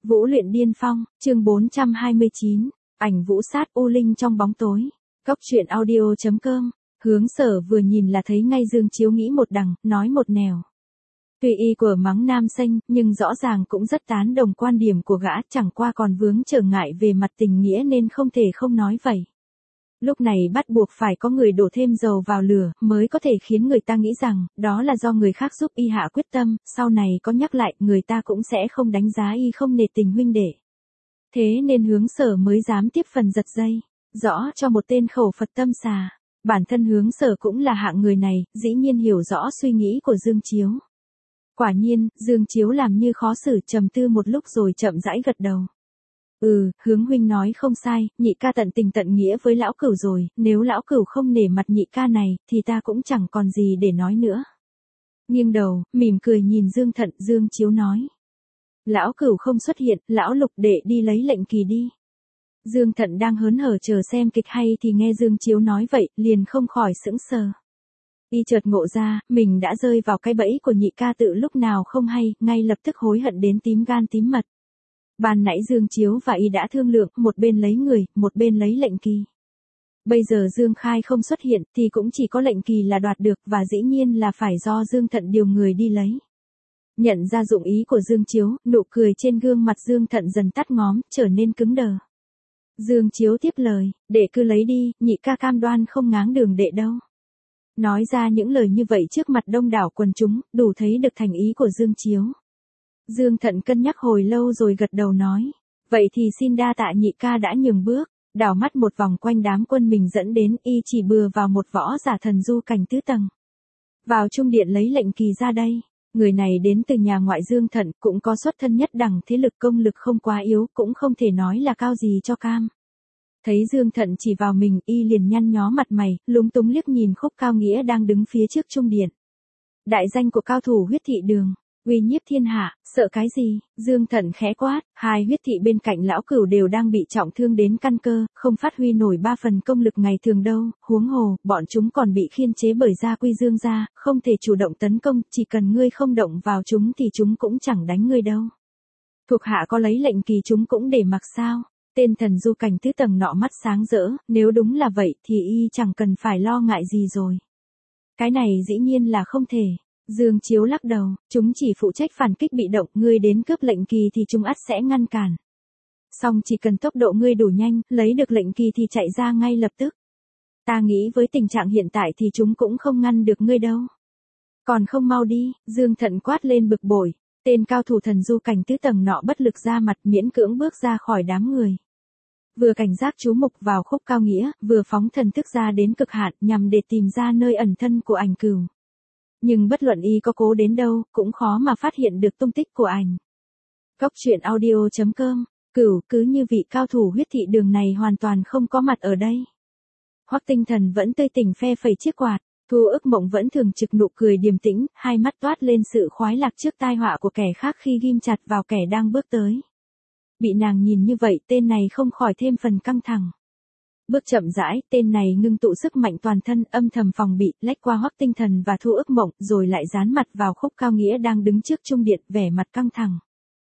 Vũ luyện điên phong, chương 429, ảnh vũ sát U Linh trong bóng tối. Cốc truyện audio.com, Hướng Sở vừa nhìn là thấy ngay Dương Chiếu nghĩ một đằng, nói một nẻo. Tuy y của mắng nam xanh, nhưng rõ ràng cũng rất tán đồng quan điểm của gã, chẳng qua còn vướng trở ngại về mặt tình nghĩa nên không thể không nói vậy. Lúc này bắt buộc phải có người đổ thêm dầu vào lửa, mới có thể khiến người ta nghĩ rằng, đó là do người khác giúp y hạ quyết tâm, sau này có nhắc lại, người ta cũng sẽ không đánh giá y không nể tình huynh đệ. Thế nên Hướng Sở mới dám tiếp phần giật dây, rõ cho một tên khẩu Phật tâm xà. Bản thân Hướng Sở cũng là hạng người này, dĩ nhiên hiểu rõ suy nghĩ của Dương Chiếu. Quả nhiên, Dương Chiếu làm như khó xử, trầm tư một lúc rồi chậm rãi gật đầu. Hướng huynh nói không sai, nhị ca tận tình tận nghĩa với lão cửu rồi, nếu lão cửu không nể mặt nhị ca này, thì ta cũng chẳng còn gì để nói nữa. Nghiêng đầu, mỉm cười nhìn Dương Thận, Dương Chiếu nói. Lão cửu không xuất hiện, lão Lục đệ đi lấy lệnh kỳ đi. Dương Thận đang hớn hở chờ xem kịch hay thì nghe Dương Chiếu nói vậy, liền không khỏi sững sờ. Y chợt ngộ ra, mình đã rơi vào cái bẫy của nhị ca tự lúc nào không hay, ngay lập tức hối hận đến tím gan tím mật. Ban nãy Dương Chiếu và y đã thương lượng, một bên lấy người, một bên lấy lệnh kỳ. Bây giờ Dương Khai không xuất hiện, thì cũng chỉ có lệnh kỳ là đoạt được, và dĩ nhiên là phải do Dương Thận điều người đi lấy. Nhận ra dụng ý của Dương Chiếu, nụ cười trên gương mặt Dương Thận dần tắt ngóm, trở nên cứng đờ. Dương Chiếu tiếp lời, đệ cứ lấy đi, nhị ca cam đoan không ngáng đường đệ đâu. Nói ra những lời như vậy trước mặt đông đảo quần chúng, đủ thấy được thành ý của Dương Chiếu. Dương Thận cân nhắc hồi lâu rồi gật đầu nói, vậy thì xin đa tạ nhị ca đã nhường bước. Đảo mắt một vòng quanh đám quân mình dẫn đến, y chỉ bừa vào một võ giả thần du cảnh tứ tầng. Vào trung điện lấy lệnh kỳ ra đây. Người này đến từ nhà ngoại Dương Thận, cũng có xuất thân nhất đẳng, thế lực công lực không quá yếu, cũng không thể nói là cao gì cho cam. Thấy Dương Thận chỉ vào mình, y liền nhăn nhó mặt mày, lúng túng liếc nhìn Khúc Cao Nghĩa đang đứng phía trước trung điện. Đại danh của cao thủ huyết thị đường, uy nhiếp thiên hạ, sợ cái gì? Dương Thận khẽ quát, hai huyết thị bên cạnh lão cửu đều đang bị trọng thương đến căn cơ, không phát huy nổi 3 phần công lực ngày thường đâu, huống hồ, bọn chúng còn bị khiên chế bởi gia quy Dương gia, không thể chủ động tấn công, chỉ cần ngươi không động vào chúng thì chúng cũng chẳng đánh ngươi đâu. Thuộc hạ có lấy lệnh kỳ chúng cũng để mặc sao? Tên thần du cảnh tứ tầng nọ mắt sáng rỡ, nếu đúng là vậy thì y chẳng cần phải lo ngại gì rồi. Cái này dĩ nhiên là không thể. Dương Chiếu lắc đầu, chúng chỉ phụ trách phản kích bị động, ngươi đến cướp lệnh kỳ thì chúng ắt sẽ ngăn cản. Song chỉ cần tốc độ ngươi đủ nhanh, lấy được lệnh kỳ thì chạy ra ngay lập tức. Ta nghĩ với tình trạng hiện tại thì chúng cũng không ngăn được ngươi đâu. Còn không mau đi, Dương Thận quát lên bực bội, tên cao thủ thần du cảnh tứ tầng nọ bất lực ra mặt miễn cưỡng bước ra khỏi đám người. Vừa cảnh giác chú mục vào Khúc Cao Nghĩa, vừa phóng thần thức ra đến cực hạn nhằm để tìm ra nơi ẩn thân của ảnh cửu. Nhưng bất luận y có cố đến đâu, cũng khó mà phát hiện được tung tích của ảnh. Cốc truyện audio.com, Cửu cứ như vị cao thủ huyết thị đường này hoàn toàn không có mặt ở đây. Hoắc Tinh Thần vẫn tươi tỉnh phe phẩy chiếc quạt, Thu Ức Mộng vẫn thường trực nụ cười điềm tĩnh, hai mắt toát lên sự khoái lạc trước tai họa của kẻ khác khi ghim chặt vào kẻ đang bước tới. Bị nàng nhìn như vậy, tên này không khỏi thêm phần căng thẳng. Bước chậm rãi, tên này ngưng tụ sức mạnh toàn thân, âm thầm phòng bị, lách qua Hoắc Tinh Thần và Thu Ức Mộng, rồi lại dán mặt vào Khúc Cao Nghĩa đang đứng trước trung điện, vẻ mặt căng thẳng.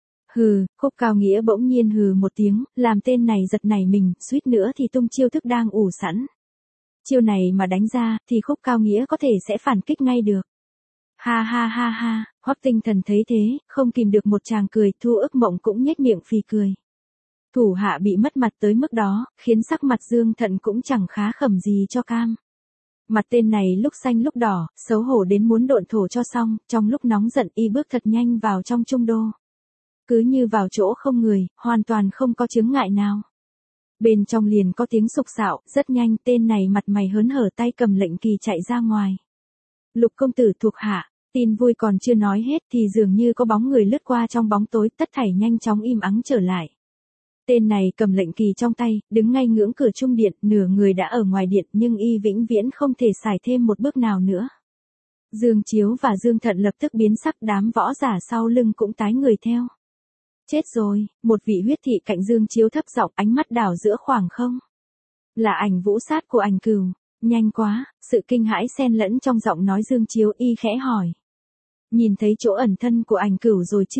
Khúc Cao Nghĩa bỗng nhiên hừ một tiếng, làm tên này giật nảy mình, suýt nữa thì tung chiêu thức đang ủ sẵn. Chiêu này mà đánh ra, thì Khúc Cao Nghĩa có thể sẽ phản kích ngay được. Ha ha ha ha, Hoắc Tinh Thần thấy thế, không kìm được một tràng cười, Thu Ức Mộng cũng nhếch miệng phì cười. Thủ hạ bị mất mặt tới mức đó, khiến sắc mặt Dương Thận cũng chẳng khá khẩm gì cho cam. Mặt tên này lúc xanh lúc đỏ, xấu hổ đến muốn độn thổ cho xong, trong lúc nóng giận y bước thật nhanh vào trong trung đô. Cứ như vào chỗ không người, hoàn toàn không có chướng ngại nào. Bên trong liền có tiếng sục sạo, rất nhanh tên này mặt mày hớn hở tay cầm lệnh kỳ chạy ra ngoài. Lục công tử thuộc hạ, tin vui còn chưa nói hết thì dường như có bóng người lướt qua trong bóng tối, tất thảy nhanh chóng im ắng trở lại. Tên này cầm lệnh kỳ trong tay, đứng ngay ngưỡng cửa trung điện, nửa người đã ở ngoài điện nhưng y vĩnh viễn không thể xài thêm một bước nào nữa. Dương Chiếu và Dương Thận lập tức biến sắc, đám võ giả sau lưng cũng tái người theo. Chết rồi, một vị huyết thị cạnh Dương Chiếu thấp giọng, ánh mắt đảo giữa khoảng không. Là ảnh vũ sát của ảnh cửu. Nhanh quá, sự kinh hãi xen lẫn trong giọng nói Dương Chiếu, y khẽ hỏi. Nhìn thấy chỗ ẩn thân của ảnh cửu rồi chứ?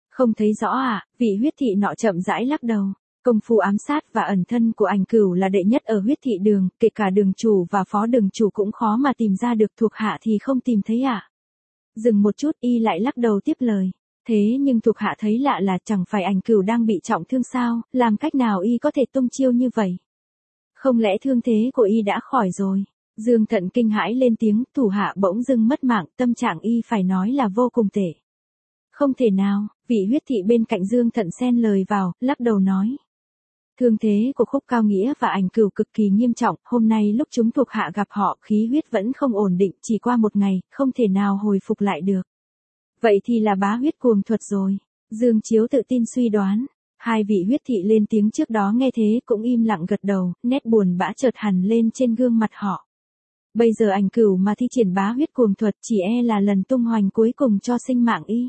Không thấy rõ à, vị huyết thị nọ chậm rãi lắc đầu. Công phu ám sát và ẩn thân của Ảnh Cửu là đệ nhất ở huyết thị đường, kể cả đường chủ và phó đường chủ cũng khó mà tìm ra được, thuộc hạ thì không tìm thấy à. Dừng một chút y lại lắc đầu tiếp lời. Thế nhưng thuộc hạ thấy lạ là chẳng phải Ảnh Cửu đang bị trọng thương sao, làm cách nào y có thể tung chiêu như vậy? Không lẽ thương thế của y đã khỏi rồi? Dương Thận kinh hãi lên tiếng, thủ hạ bỗng dưng mất mạng, tâm trạng y phải nói là vô cùng tệ. Không thể nào, vị huyết thị bên cạnh Dương Thận xen lời vào, lắc đầu nói. Thương thế của Khúc Cao Nghĩa và Ảnh Cửu cực kỳ nghiêm trọng, hôm nay lúc chúng thuộc hạ gặp họ khí huyết vẫn không ổn định, chỉ qua một ngày, không thể nào hồi phục lại được. Vậy thì là bá huyết cuồng thuật rồi. Dương Chiếu tự tin suy đoán. Hai vị huyết thị lên tiếng trước đó nghe thế cũng im lặng gật đầu, nét buồn bã chợt hẳn lên trên gương mặt họ. Bây giờ Ảnh Cửu mà thi triển bá huyết cuồng thuật chỉ e là lần tung hoành cuối cùng cho sinh mạng y.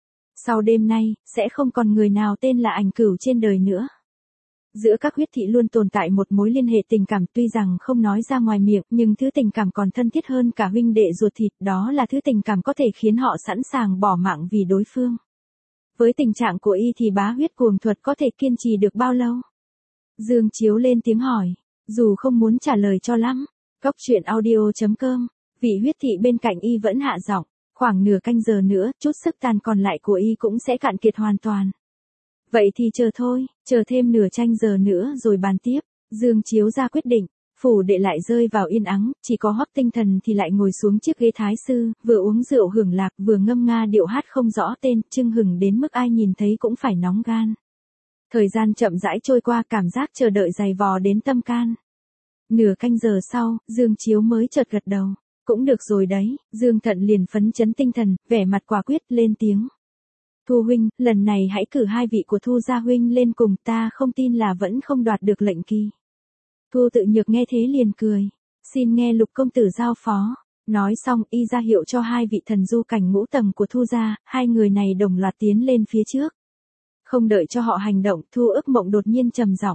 Sau đêm nay, sẽ không còn người nào tên là Ảnh Cửu trên đời nữa. Giữa các huyết thị luôn tồn tại một mối liên hệ tình cảm, tuy rằng không nói ra ngoài miệng, nhưng thứ tình cảm còn thân thiết hơn cả huynh đệ ruột thịt, đó là thứ tình cảm có thể khiến họ sẵn sàng bỏ mạng vì đối phương. Với tình trạng của y thì bá huyết cuồng thuật có thể kiên trì được bao lâu? Dương Chiếu lên tiếng hỏi, dù không muốn trả lời cho lắm. Cốc truyện audio.com, vị huyết thị bên cạnh y vẫn hạ giọng, khoảng nửa canh giờ nữa, chút sức tàn còn lại của y cũng sẽ cạn kiệt hoàn toàn. Vậy thì chờ thôi, chờ thêm nửa canh giờ nữa rồi bàn tiếp. Dương Chiếu ra quyết định, phủ đệ lại rơi vào yên ắng, chỉ có Hoắc Tinh Thần thì lại ngồi xuống chiếc ghế thái sư, vừa uống rượu hưởng lạc, vừa ngâm nga điệu hát không rõ tên, chưng hừng đến mức ai nhìn thấy cũng phải nóng gan. Thời gian chậm rãi trôi qua, cảm giác chờ đợi dày vò đến tâm can. Nửa canh giờ sau, Dương Chiếu mới chợt gật đầu. Cũng được rồi đấy, Dương Thận liền phấn chấn tinh thần, vẻ mặt quả quyết lên tiếng. Thu huynh, lần này hãy cử hai vị của Thu gia huynh lên cùng, ta không tin là vẫn không đoạt được lệnh kỳ. Thu Tự Nhược nghe thế liền cười. Xin nghe Lục công tử giao phó. Nói xong y ra hiệu cho hai vị thần du cảnh ngũ tầng của Thu gia, hai người này đồng loạt tiến lên phía trước. Không đợi cho họ hành động, Thu Ước Mộng đột nhiên trầm giọng.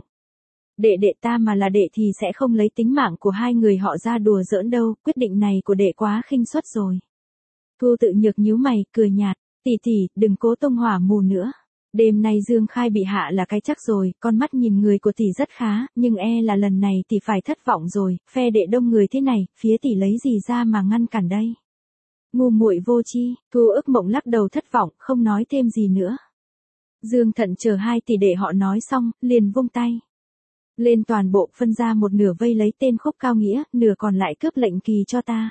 Đệ ta mà là đệ thì sẽ không lấy tính mạng của hai người họ ra đùa giỡn đâu, quyết định này của đệ quá khinh suất rồi. Thu Tự Nhược nhíu mày, cười nhạt, tỷ, đừng cố tung hỏa mù nữa. Đêm nay Dương Khai bị hạ là cái chắc rồi, con mắt nhìn người của tỷ rất khá, nhưng e là lần này tỷ phải thất vọng rồi, phe đệ đông người thế này, phía tỷ lấy gì ra mà ngăn cản đây. Ngu muội vô chi, Thu Ước Mộng lắc đầu thất vọng, không nói thêm gì nữa. Dương Thận chờ hai tỷ đệ họ nói xong, liền vung tay. Lên toàn bộ phân ra một nửa vây lấy tên Khúc Cao Nghĩa, nửa còn lại cướp lệnh kỳ cho ta.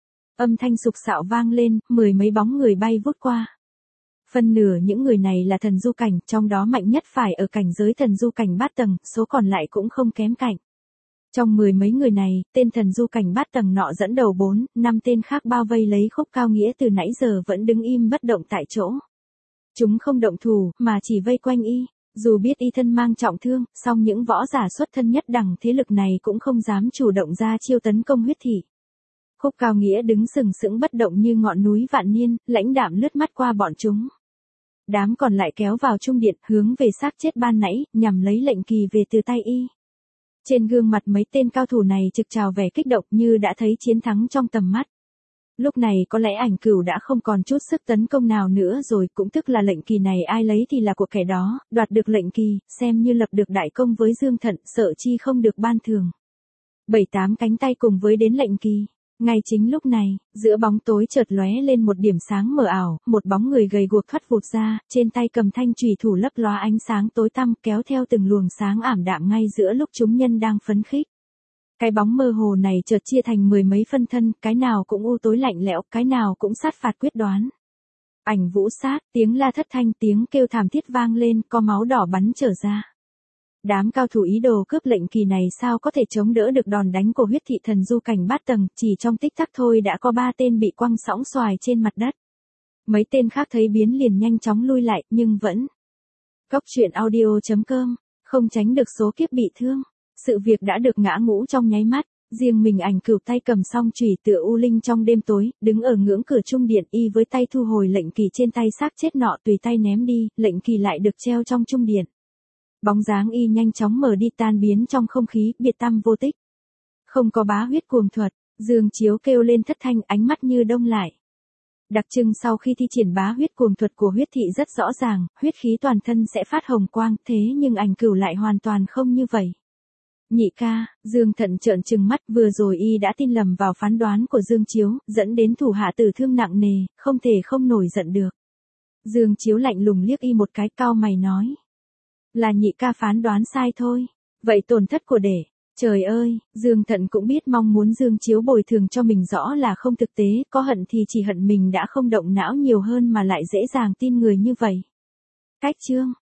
Âm thanh sục sạo vang lên, mười mấy bóng người bay vút qua. Phân nửa những người này là thần du cảnh, trong đó mạnh nhất phải ở cảnh giới thần du cảnh bát tầng, số còn lại cũng không kém cạnh. Trong mười mấy người này, tên thần du cảnh bát tầng nọ dẫn đầu 4-5 tên khác bao vây lấy Khúc Cao Nghĩa từ nãy giờ vẫn đứng im bất động tại chỗ. Chúng không động thủ, mà chỉ vây quanh y. Dù biết y thân mang trọng thương, song những võ giả xuất thân nhất đẳng thế lực này cũng không dám chủ động ra chiêu tấn công huyết thị. Khúc Cao Nghĩa đứng sừng sững bất động như ngọn núi vạn niên, lãnh đạm lướt mắt qua bọn chúng. Đám còn lại kéo vào trung điện, hướng về xác chết ban nãy, nhằm lấy lệnh kỳ về từ tay y. Trên gương mặt mấy tên cao thủ này trực trào vẻ kích động như đã thấy chiến thắng trong tầm mắt. Lúc này có lẽ Ảnh Cửu đã không còn chút sức tấn công nào nữa rồi, cũng tức là lệnh kỳ này ai lấy thì là của kẻ đó, đoạt được lệnh kỳ, xem như lập được đại công với Dương Thận, sợ chi không được ban thưởng. 7-8 cánh tay cùng với đến lệnh kỳ. Ngay chính lúc này, giữa bóng tối chợt lóe lên một điểm sáng mờ ảo, một bóng người gầy guộc thoát vụt ra, trên tay cầm thanh chùy thủ lấp lóa ánh sáng tối tăm, kéo theo từng luồng sáng ảm đạm ngay giữa lúc chúng nhân đang phấn khích. Cái bóng mơ hồ này chợt chia thành mười mấy phân thân, cái nào cũng u tối lạnh lẽo, cái nào cũng sát phạt quyết đoán. Ảnh vũ sát, tiếng la thất thanh, tiếng kêu thảm thiết vang lên, có máu đỏ bắn trở ra. Đám cao thủ ý đồ cướp lệnh kỳ này sao có thể chống đỡ được đòn đánh của huyết thị thần du cảnh bát tầng, chỉ trong tích tắc thôi đã có 3 tên bị quăng sõng xoài trên mặt đất. Mấy tên khác thấy biến liền nhanh chóng lui lại, nhưng vẫn. Cốc truyện audio.com, không tránh được số kiếp bị thương. Sự việc đã được ngã ngũ trong nháy mắt, riêng mình Ảnh Cửu tay cầm song chùy tựa u linh trong đêm tối, đứng ở ngưỡng cửa trung điện y với tay thu hồi lệnh kỳ trên tay xác chết nọ tùy tay ném đi, lệnh kỳ lại được treo trong trung điện. Bóng dáng y nhanh chóng mở đi tan biến trong không khí, biệt tăm vô tích. Không có bá huyết cuồng thuật, Dương Chiếu kêu lên thất thanh, ánh mắt như đông lại. Đặc trưng sau khi thi triển bá huyết cuồng thuật của huyết thị rất rõ ràng, huyết khí toàn thân sẽ phát hồng quang, thế nhưng ảnh cửu lại hoàn toàn không như vậy. Nhị ca, Dương Thận trợn trừng mắt, vừa rồi y đã tin lầm vào phán đoán của Dương Chiếu, dẫn đến thủ hạ tử thương nặng nề, không thể không nổi giận được. Dương Chiếu lạnh lùng liếc y một cái, cau mày nói. Là nhị ca phán đoán sai thôi. Vậy tổn thất của đệ. Trời ơi, Dương Thận cũng biết mong muốn Dương Chiếu bồi thường cho mình rõ là không thực tế, có hận thì chỉ hận mình đã không động não nhiều hơn mà lại dễ dàng tin người như vậy. Cách chương